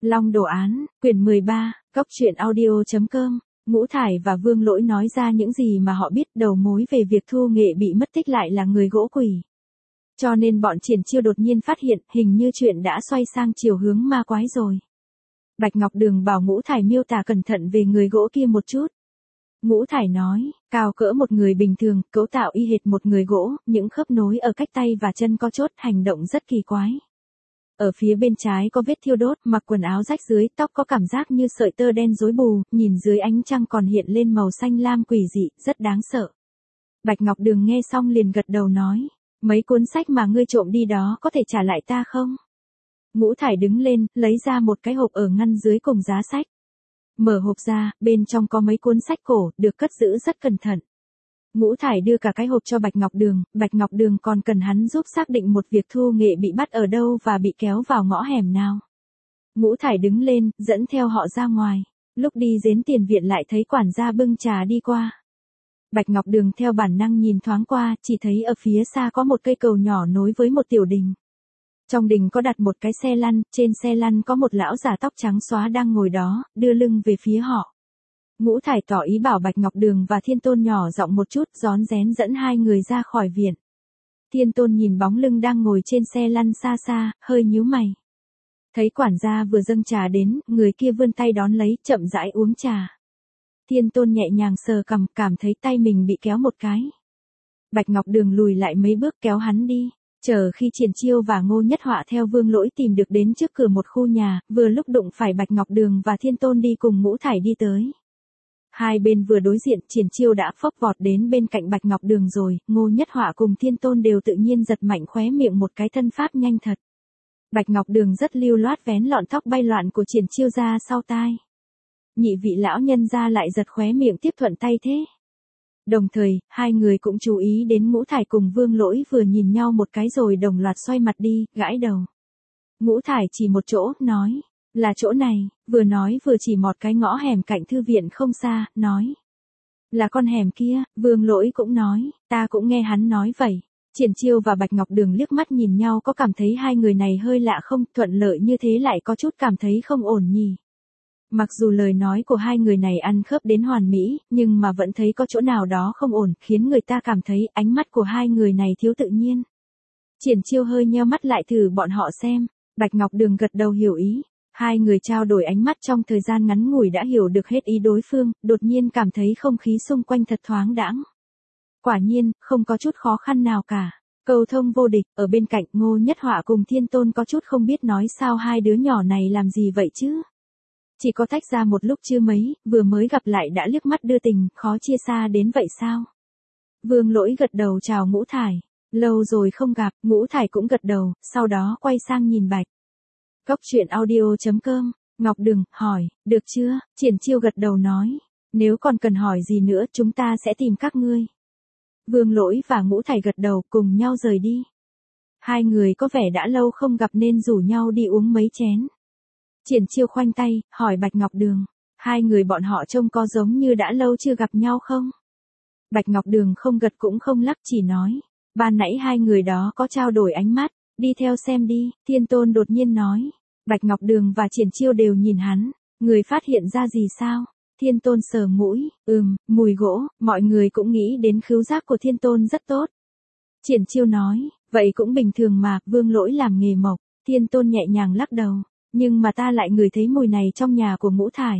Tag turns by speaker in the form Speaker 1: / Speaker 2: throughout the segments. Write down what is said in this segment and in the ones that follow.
Speaker 1: Long Đồ Án, quyển 13, Cốc truyện audio.com. Ngũ Thải và Vương Lỗi nói ra những gì mà họ biết, đầu mối về việc Thu Nghệ bị mất tích lại là người gỗ quỷ. Cho nên bọn Triển Chiêu đột nhiên phát hiện, hình như chuyện đã xoay sang chiều hướng ma quái rồi. Bạch Ngọc Đường bảo Ngũ Thải miêu tả cẩn thận về người gỗ kia một chút. Ngũ Thải nói, cao cỡ một người bình thường, cấu tạo y hệt một người gỗ, những khớp nối ở cách tay và chân có chốt, hành động rất kỳ quái. Ở phía bên trái có vết thiêu đốt, mặc quần áo rách rưới, tóc có cảm giác như sợi tơ đen rối bù, nhìn dưới ánh trăng còn hiện lên màu xanh lam quỷ dị, rất đáng sợ. Bạch Ngọc Đường nghe xong liền gật đầu nói, mấy cuốn sách mà ngươi trộm đi đó có thể trả lại ta không? Ngũ Thải đứng lên, lấy ra một cái hộp ở ngăn dưới cùng giá sách. Mở hộp ra, bên trong có mấy cuốn sách cổ, được cất giữ rất cẩn thận. Ngũ Thải đưa cả cái hộp cho Bạch Ngọc Đường còn cần hắn giúp xác định một việc Thu Nghệ bị bắt ở đâu và bị kéo vào ngõ hẻm nào. Ngũ Thải đứng lên, dẫn theo họ ra ngoài. Lúc đi đến tiền viện lại thấy quản gia bưng trà đi qua. Bạch Ngọc Đường theo bản năng nhìn thoáng qua, chỉ thấy ở phía xa có một cây cầu nhỏ nối với một tiểu đình. Trong đình có đặt một cái xe lăn, trên xe lăn có một lão già tóc trắng xóa đang ngồi đó, đưa lưng về phía họ. Ngũ Thải tỏ ý bảo Bạch Ngọc Đường và Thiên Tôn nhỏ giọng một chút, rón rén dẫn hai người ra khỏi viện. Thiên Tôn nhìn bóng lưng đang ngồi trên xe lăn xa xa, hơi nhíu mày. Thấy quản gia vừa dâng trà đến, người kia vươn tay đón lấy, chậm rãi uống trà. Thiên Tôn nhẹ nhàng sờ cằm, cảm thấy tay mình bị kéo một cái. Bạch Ngọc Đường lùi lại mấy bước kéo hắn đi. Chờ khi Triển Chiêu và Ngô Nhất Họa theo Vương Lỗi tìm được đến trước cửa một khu nhà, vừa lúc đụng phải Bạch Ngọc Đường và Thiên Tôn đi cùng Ngũ Thải đi tới. Hai bên vừa đối diện, Triển Chiêu đã phốc vọt đến bên cạnh Bạch Ngọc Đường rồi, Ngô Nhất Họa cùng Thiên Tôn đều tự nhiên giật mạnh khóe miệng một cái, thân pháp nhanh thật. Bạch Ngọc Đường rất lưu loát vén lọn tóc bay loạn của Triển Chiêu ra sau tai. Nhị vị lão nhân ra lại giật khóe miệng tiếp thuận tay thế. Đồng thời, hai người cũng chú ý đến Ngũ Thải cùng Vương Lỗi vừa nhìn nhau một cái rồi đồng loạt xoay mặt đi, gãi đầu. Ngũ Thải chỉ một chỗ, nói, là chỗ này, vừa nói vừa chỉ một cái ngõ hẻm cạnh thư viện không xa, nói. Là con hẻm kia, Vương Lỗi cũng nói, ta cũng nghe hắn nói vậy. Triển Chiêu và Bạch Ngọc Đường liếc mắt nhìn nhau, có cảm thấy hai người này hơi lạ không, thuận lợi như thế lại có chút cảm thấy không ổn nhỉ. Mặc dù lời nói của hai người này ăn khớp đến hoàn mỹ, nhưng mà vẫn thấy có chỗ nào đó không ổn, khiến người ta cảm thấy ánh mắt của hai người này thiếu tự nhiên. Triển Chiêu hơi nheo mắt lại thử bọn họ xem, Bạch Ngọc Đường gật đầu hiểu ý. Hai người trao đổi ánh mắt trong thời gian ngắn ngủi đã hiểu được hết ý đối phương, đột nhiên cảm thấy không khí xung quanh thật thoáng đãng. Quả nhiên, không có chút khó khăn nào cả. Cầu thông vô địch, ở bên cạnh Ngô Nhất Họa cùng Thiên Tôn có chút không biết nói sao hai đứa nhỏ này làm gì vậy chứ. Chỉ có tách ra một lúc chưa mấy, vừa mới gặp lại đã liếc mắt đưa tình, khó chia xa đến vậy sao? Vương Lỗi gật đầu chào Ngũ Thải. Lâu rồi không gặp, Ngũ Thải cũng gật đầu, sau đó quay sang nhìn Bạch. Cốc truyện audio.com, Ngọc Đường, hỏi, được chưa? Triển Chiêu gật đầu nói, nếu còn cần hỏi gì nữa chúng ta sẽ tìm các ngươi. Vương Lỗi và Ngũ Thải gật đầu cùng nhau rời đi. Hai người có vẻ đã lâu không gặp nên rủ nhau đi uống mấy chén. Triển Chiêu khoanh tay, hỏi Bạch Ngọc Đường, hai người bọn họ trông có giống như đã lâu chưa gặp nhau không? Bạch Ngọc Đường không gật cũng không lắc, chỉ nói, ban nãy hai người đó có trao đổi ánh mắt, đi theo xem đi, Thiên Tôn đột nhiên nói. Bạch Ngọc Đường và Triển Chiêu đều nhìn hắn, người phát hiện ra gì sao? Thiên Tôn sờ mũi, mùi gỗ, mọi người cũng nghĩ đến khứu giác của Thiên Tôn rất tốt. Triển Chiêu nói, vậy cũng bình thường mà, Vương Lỗi làm nghề mộc. Thiên Tôn nhẹ nhàng lắc đầu. Nhưng mà ta lại ngửi thấy mùi này trong nhà của Ngũ Thải.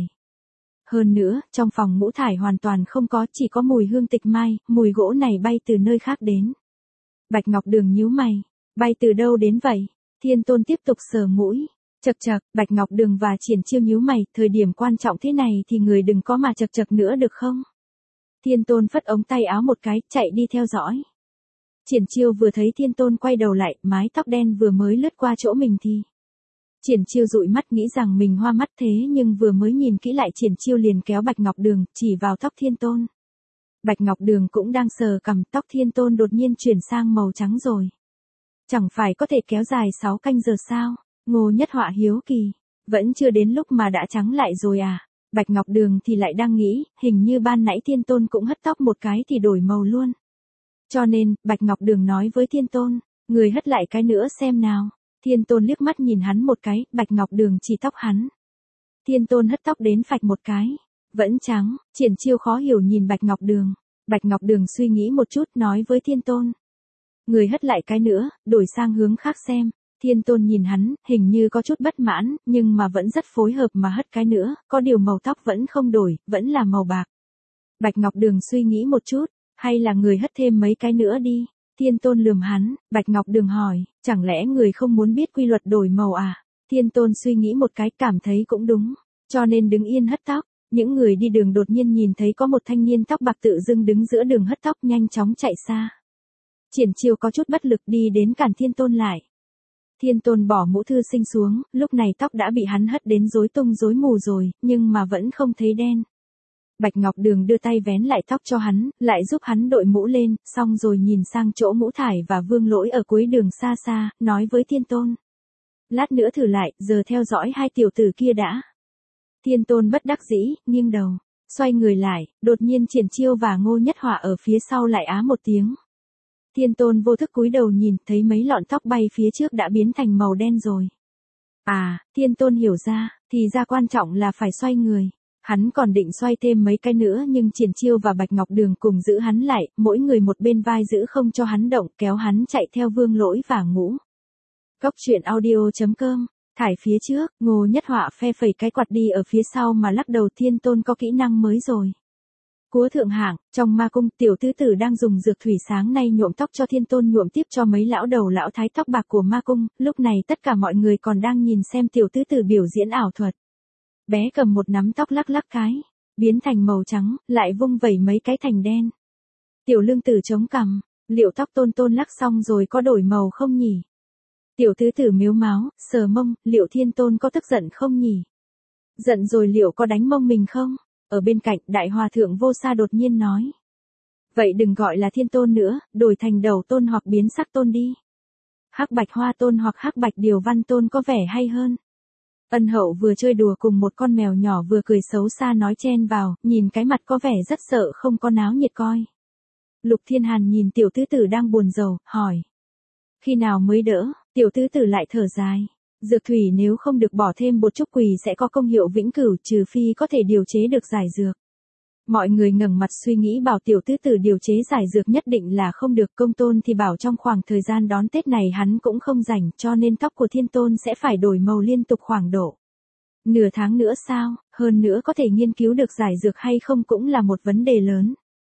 Speaker 1: Hơn nữa, trong phòng Ngũ Thải hoàn toàn không có, chỉ có mùi hương tịch mai, mùi gỗ này bay từ nơi khác đến. Bạch Ngọc Đường nhíu mày, bay từ đâu đến vậy? Thiên Tôn tiếp tục sờ mũi. Chậc chậc, Bạch Ngọc Đường và Triển Chiêu nhíu mày, thời điểm quan trọng thế này thì người đừng có mà chậc chậc nữa được không? Thiên Tôn phất ống tay áo một cái, chạy đi theo dõi. Triển Chiêu vừa thấy Thiên Tôn quay đầu lại, mái tóc đen vừa mới lướt qua chỗ mình thì Triển Chiêu dụi mắt nghĩ rằng mình hoa mắt thế nhưng vừa mới nhìn kỹ lại Triển Chiêu liền kéo Bạch Ngọc Đường, chỉ vào tóc Thiên Tôn. Bạch Ngọc Đường cũng đang sờ cằm, tóc Thiên Tôn đột nhiên chuyển sang màu trắng rồi. Chẳng phải có thể kéo dài 6 canh giờ sao? Ngô Nhất Họa hiếu kỳ, vẫn chưa đến lúc mà đã trắng lại rồi à? Bạch Ngọc Đường thì lại đang nghĩ, hình như ban nãy Thiên Tôn cũng hất tóc một cái thì đổi màu luôn. Cho nên, Bạch Ngọc Đường nói với Thiên Tôn, người hất lại cái nữa xem nào. Thiên Tôn liếc mắt nhìn hắn một cái, Bạch Ngọc Đường chỉ tóc hắn. Thiên Tôn hất tóc đến phạch một cái. Vẫn trắng, Triển Chiêu khó hiểu nhìn Bạch Ngọc Đường. Bạch Ngọc Đường suy nghĩ một chút nói với Thiên Tôn. Người hất lại cái nữa, đổi sang hướng khác xem. Thiên Tôn nhìn hắn, hình như có chút bất mãn, nhưng mà vẫn rất phối hợp mà hất cái nữa, có điều màu tóc vẫn không đổi, vẫn là màu bạc. Bạch Ngọc Đường suy nghĩ một chút, hay là người hất thêm mấy cái nữa đi. Thiên Tôn lườm hắn, Bạch Ngọc Đường hỏi, chẳng lẽ người không muốn biết quy luật đổi màu à? Thiên Tôn suy nghĩ một cái cảm thấy cũng đúng, cho nên đứng yên hất tóc. Những người đi đường đột nhiên nhìn thấy có một thanh niên tóc bạc tự dưng đứng giữa đường hất tóc nhanh chóng chạy xa. Triển Chiêu có chút bất lực đi đến cản Thiên Tôn lại. Thiên Tôn bỏ mũ thư sinh xuống, lúc này tóc đã bị hắn hất đến rối tung rối mù rồi, nhưng mà vẫn không thấy đen. Bạch Ngọc Đường đưa tay vén lại tóc cho hắn, lại giúp hắn đội mũ lên, xong rồi nhìn sang chỗ Ngũ Thải và Vương Lỗi ở cuối đường xa xa, nói với Thiên Tôn. Lát nữa thử lại, giờ theo dõi hai tiểu tử kia đã. Thiên Tôn bất đắc dĩ, nghiêng đầu, xoay người lại, đột nhiên Triển Chiêu và Ngô Nhất Họa ở phía sau lại á một tiếng. Thiên Tôn vô thức cúi đầu nhìn, thấy mấy lọn tóc bay phía trước đã biến thành màu đen rồi. À, Thiên Tôn hiểu ra, thì ra quan trọng là phải xoay người. Hắn còn định xoay thêm mấy cái nữa nhưng Triển Chiêu và Bạch Ngọc Đường cùng giữ hắn lại, mỗi người một bên vai giữ không cho hắn động, kéo hắn chạy theo Vương Lỗi và Ngũ. Cốc truyện audio.com. Thải phía trước, Ngô Nhất Họa phe phẩy cái quạt đi ở phía sau mà lắc đầu. Thiên Tôn có kỹ năng mới rồi. Cúa thượng hạng, trong ma cung, tiểu tứ tử đang dùng dược thủy sáng nay nhuộm tóc cho Thiên Tôn nhuộm tiếp cho mấy lão đầu lão thái tóc bạc của ma cung, lúc này tất cả mọi người còn đang nhìn xem tiểu tứ tử biểu diễn ảo thuật. Bé cầm một nắm tóc lắc lắc cái, biến thành màu trắng, lại vung vẩy mấy cái thành đen. Tiểu Lương Tử chống cằm, liệu tóc Tôn Tôn lắc xong rồi có đổi màu không nhỉ? Tiểu tứ tử miếu máu, sờ mông, liệu Thiên Tôn có tức giận không nhỉ? Giận rồi liệu có đánh mông mình không? Ở bên cạnh, Đại Hòa Thượng Vô Sa đột nhiên nói. Vậy đừng gọi là Thiên Tôn nữa, đổi thành Đầu Tôn hoặc Biến Sắc Tôn đi. Hắc Bạch Hoa Tôn hoặc Hắc Bạch Điều Văn Tôn có vẻ hay hơn. Ân Hậu vừa chơi đùa cùng một con mèo nhỏ vừa cười xấu xa nói chen vào, nhìn cái mặt có vẻ rất sợ không có náo nhiệt coi. Lục Thiên Hàn nhìn tiểu tứ tử đang buồn rầu, hỏi. Khi nào mới đỡ? Tiểu tứ tử lại thở dài. Dược thủy nếu không được bỏ thêm bột trúc quỳ sẽ có công hiệu vĩnh cửu, trừ phi có thể điều chế được giải dược. Mọi người ngẩng mặt suy nghĩ bảo tiểu tứ tử điều chế giải dược nhất định là không được. Công Tôn thì bảo trong khoảng thời gian đón Tết này hắn cũng không rảnh, cho nên tóc của Thiên Tôn sẽ phải đổi màu liên tục khoảng độ nửa tháng nữa sao, hơn nữa có thể nghiên cứu được giải dược hay không cũng là một vấn đề lớn.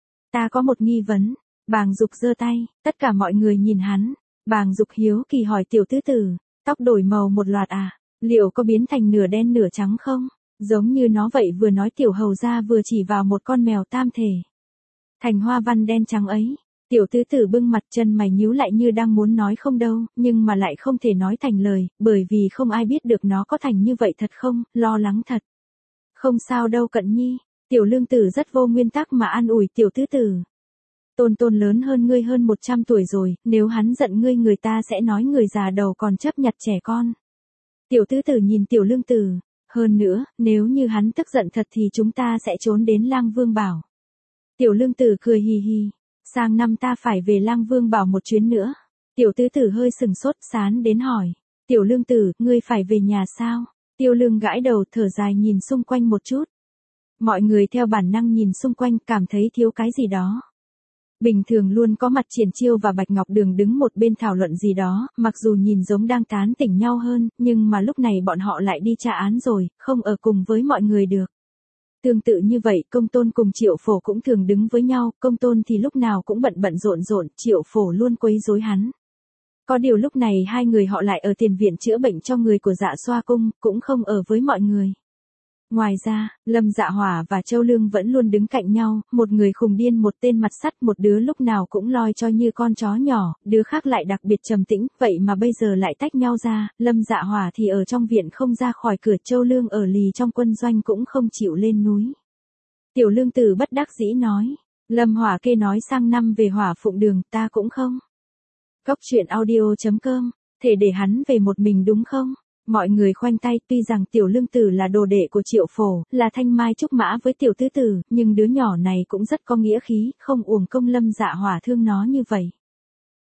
Speaker 1: Ta có một nghi vấn. Bàng Dục giơ tay, tất cả mọi người nhìn hắn. Bàng Dục hiếu kỳ hỏi tiểu tứ tử, tóc đổi màu một loạt à, liệu có biến thành nửa đen nửa trắng không? Giống như nó vậy. Vừa nói tiểu hầu ra vừa chỉ vào một con mèo tam thể. Thành hoa văn đen trắng ấy. Tiểu tứ tử bưng mặt, chân mày nhíu lại như đang muốn nói không đâu, nhưng mà lại không thể nói thành lời, bởi vì không ai biết được nó có thành như vậy thật không, lo lắng thật. Không sao đâu Cận Nhi. Tiểu Lương Tử rất vô nguyên tắc mà an ủi tiểu tứ tử. Tôn Tôn lớn hơn ngươi hơn 100 tuổi rồi, nếu hắn giận ngươi người ta sẽ nói người già đầu còn chấp nhặt trẻ con. Tiểu tứ tử nhìn tiểu Lương Tử. Hơn nữa, nếu như hắn tức giận thật thì chúng ta sẽ trốn đến Lang Vương Bảo. Tiểu Lương Tử cười hì hì. Sang năm ta phải về Lang Vương Bảo một chuyến nữa. Tiểu tứ tử hơi sừng sốt sán đến hỏi. Tiểu Lương Tử, ngươi phải về nhà sao? Tiêu Lương gãi đầu thở dài nhìn xung quanh một chút. Mọi người theo bản năng nhìn xung quanh cảm thấy thiếu cái gì đó. Bình thường luôn có mặt Triển Chiêu và Bạch Ngọc Đường đứng một bên thảo luận gì đó, mặc dù nhìn giống đang tán tỉnh nhau hơn, nhưng mà lúc này bọn họ lại đi tra án rồi, không ở cùng với mọi người được. Tương tự như vậy, Công Tôn cùng Triệu Phổ cũng thường đứng với nhau, Công Tôn thì lúc nào cũng bận rộn, Triệu Phổ luôn quấy rối hắn. Có điều lúc này hai người họ lại ở tiền viện chữa bệnh cho người của Dạ Xoa cung, cũng không ở với mọi người. Ngoài ra, Lâm Dạ Hỏa và Châu Lương vẫn luôn đứng cạnh nhau, một người khùng điên một tên mặt sắt, một đứa lúc nào cũng loi cho như con chó nhỏ, đứa khác lại đặc biệt trầm tĩnh, vậy mà bây giờ lại tách nhau ra, Lâm Dạ Hỏa thì ở trong viện không ra khỏi cửa, Châu Lương ở lì trong quân doanh cũng không chịu lên núi. Tiểu Lương Tử bất đắc dĩ nói, Lâm Hỏa kê nói sang năm về Hỏa Phụng Đường, ta cũng không. Cốc truyện audio.com, thể để hắn về một mình đúng không? Mọi người khoanh tay, tuy rằng tiểu Lương Tử là đồ đệ của Triệu Phổ, là thanh mai trúc mã với tiểu tứ tử, nhưng đứa nhỏ này cũng rất có nghĩa khí, không uổng công Lâm Dạ Hỏa thương nó như vậy.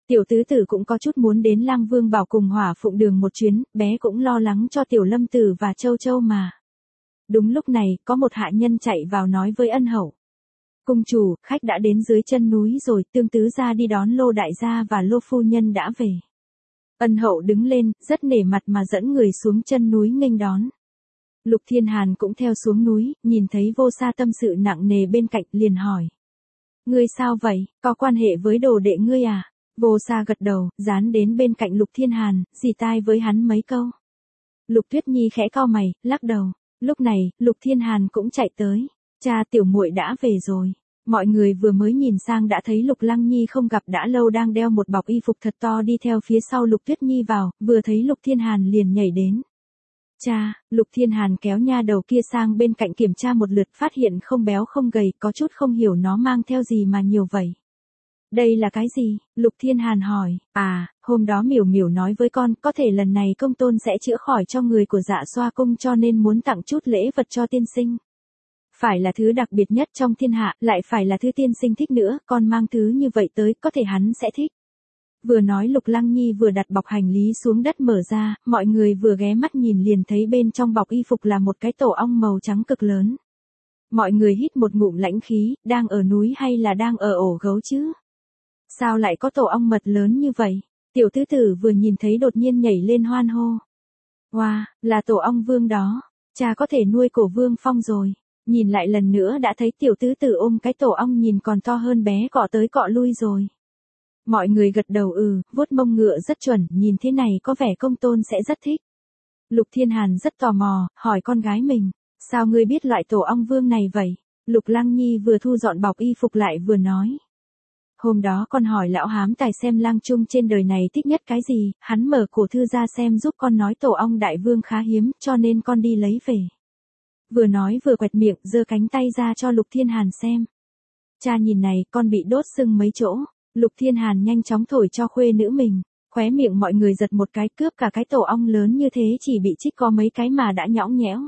Speaker 1: Tiểu tứ tử cũng có chút muốn đến Lang Vương Bảo cùng Hỏa Phụng Đường một chuyến, bé cũng lo lắng cho Tiểu Lâm Tử và Châu Châu mà. Đúng lúc này, có một hạ nhân chạy vào nói với ân hậu. Cung chủ, khách đã đến dưới chân núi rồi, Tương tứ gia đi đón Lô đại gia và Lô phu nhân đã về. Ân hậu đứng lên, rất nể mặt mà dẫn người xuống chân núi nghênh đón. Lục Thiên Hàn cũng theo xuống núi, nhìn thấy Vô Sa tâm sự nặng nề bên cạnh, liền hỏi. Ngươi sao vậy, có quan hệ với đồ đệ ngươi à? Vô Sa gật đầu, dán đến bên cạnh Lục Thiên Hàn, dì tai với hắn mấy câu. Lục Tuyết Nhi khẽ cau mày, lắc đầu. Lúc này, Lục Thiên Hàn cũng chạy tới. Cha, tiểu muội đã về rồi. Mọi người vừa mới nhìn sang đã thấy Lục Lăng Nhi không gặp đã lâu đang đeo một bọc y phục thật to đi theo phía sau Lục Tuyết Nhi vào, vừa thấy Lục Thiên Hàn liền nhảy đến. Cha, Lục Thiên Hàn kéo nha đầu kia sang bên cạnh kiểm tra một lượt, phát hiện không béo không gầy, có chút không hiểu nó mang theo gì mà nhiều vậy. Đây là cái gì? Lục Thiên Hàn hỏi. À, hôm đó Miểu Miểu nói với con, có thể lần này công tôn sẽ chữa khỏi cho người của Dạ Xoa cung cho nên muốn tặng chút lễ vật cho tiên sinh. Phải là thứ đặc biệt nhất trong thiên hạ, lại phải là thứ tiên sinh thích nữa, con mang thứ như vậy tới, có thể hắn sẽ thích. Vừa nói Lục Lăng Nhi vừa đặt bọc hành lý xuống đất mở ra, mọi người vừa ghé mắt nhìn liền thấy bên trong bọc y phục là một cái tổ ong màu trắng cực lớn. Mọi người hít một ngụm lãnh khí, đang ở núi hay là đang ở ổ gấu chứ? Sao lại có tổ ong mật lớn như vậy? Tiểu tứ tử vừa nhìn thấy đột nhiên nhảy lên hoan hô. Wow, là tổ ong vương đó. Cha có thể nuôi cổ vương phong rồi. Nhìn lại lần nữa đã thấy tiểu tứ tử ôm cái tổ ong nhìn còn to hơn bé cọ tới cọ lui rồi. Mọi người gật đầu vuốt mông ngựa rất chuẩn, nhìn thế này có vẻ công tôn sẽ rất thích. Lục Thiên Hàn rất tò mò, hỏi con gái mình. Sao ngươi biết loại tổ ong vương này vậy? Lục Lăng Nhi vừa thu dọn bọc y phục lại vừa nói. Hôm đó con hỏi lão hám tài xem lang trung trên đời này thích nhất cái gì, hắn mở cổ thư ra xem giúp con nói tổ ong đại vương khá hiếm, cho nên con đi lấy về. Vừa nói vừa quẹt miệng, giơ cánh tay ra cho Lục Thiên Hàn xem. Cha nhìn này, con bị đốt sưng mấy chỗ. Lục Thiên Hàn nhanh chóng thổi cho khuê nữ mình, khóe miệng mọi người giật một cái, cướp cả cái tổ ong lớn như thế chỉ bị chích có mấy cái mà đã nhõng nhẽo.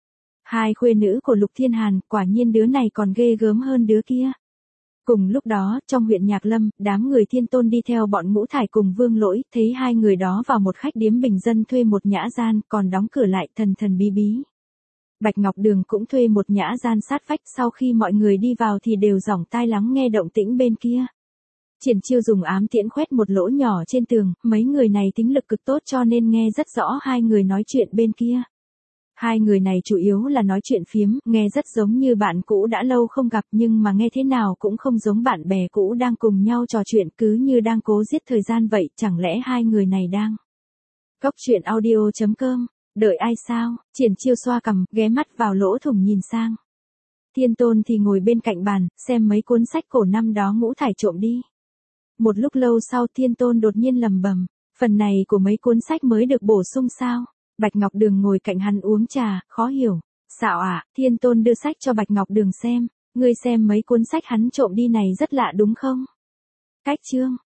Speaker 1: Hai khuê nữ của Lục Thiên Hàn, quả nhiên đứa này còn ghê gớm hơn đứa kia. Cùng lúc đó, trong huyện Nhạc Lâm, đám người Thiên Tôn đi theo bọn Ngũ Thải cùng Vương Lỗi, thấy hai người đó vào một khách điếm bình dân thuê một nhã gian, còn đóng cửa lại thần thần bí bí. Bạch Ngọc Đường cũng thuê một nhã gian sát vách, sau khi mọi người đi vào thì đều dõng tai lắng nghe động tĩnh bên kia. Triển Chiêu dùng ám tiễn khoét một lỗ nhỏ trên tường, mấy người này tính lực cực tốt cho nên nghe rất rõ hai người nói chuyện bên kia. Hai người này chủ yếu là nói chuyện phiếm, nghe rất giống như bạn cũ đã lâu không gặp nhưng mà nghe thế nào cũng không giống bạn bè cũ đang cùng nhau trò chuyện, cứ như đang cố giết thời gian vậy, chẳng lẽ hai người này đang. Cốc truyện audio.com, đợi ai sao? Triển Chiêu xoa cằm, ghé mắt vào lỗ thủng nhìn sang. Thiên Tôn thì ngồi bên cạnh bàn, xem mấy cuốn sách cổ năm đó Ngũ Thải trộm đi. Một lúc lâu sau Thiên Tôn đột nhiên lẩm bẩm, phần này của mấy cuốn sách mới được bổ sung sao? Bạch Ngọc Đường ngồi cạnh hắn uống trà, khó hiểu. Xạo à, Thiên Tôn đưa sách cho Bạch Ngọc Đường xem, ngươi xem mấy cuốn sách hắn trộm đi này rất lạ đúng không? Cách chương.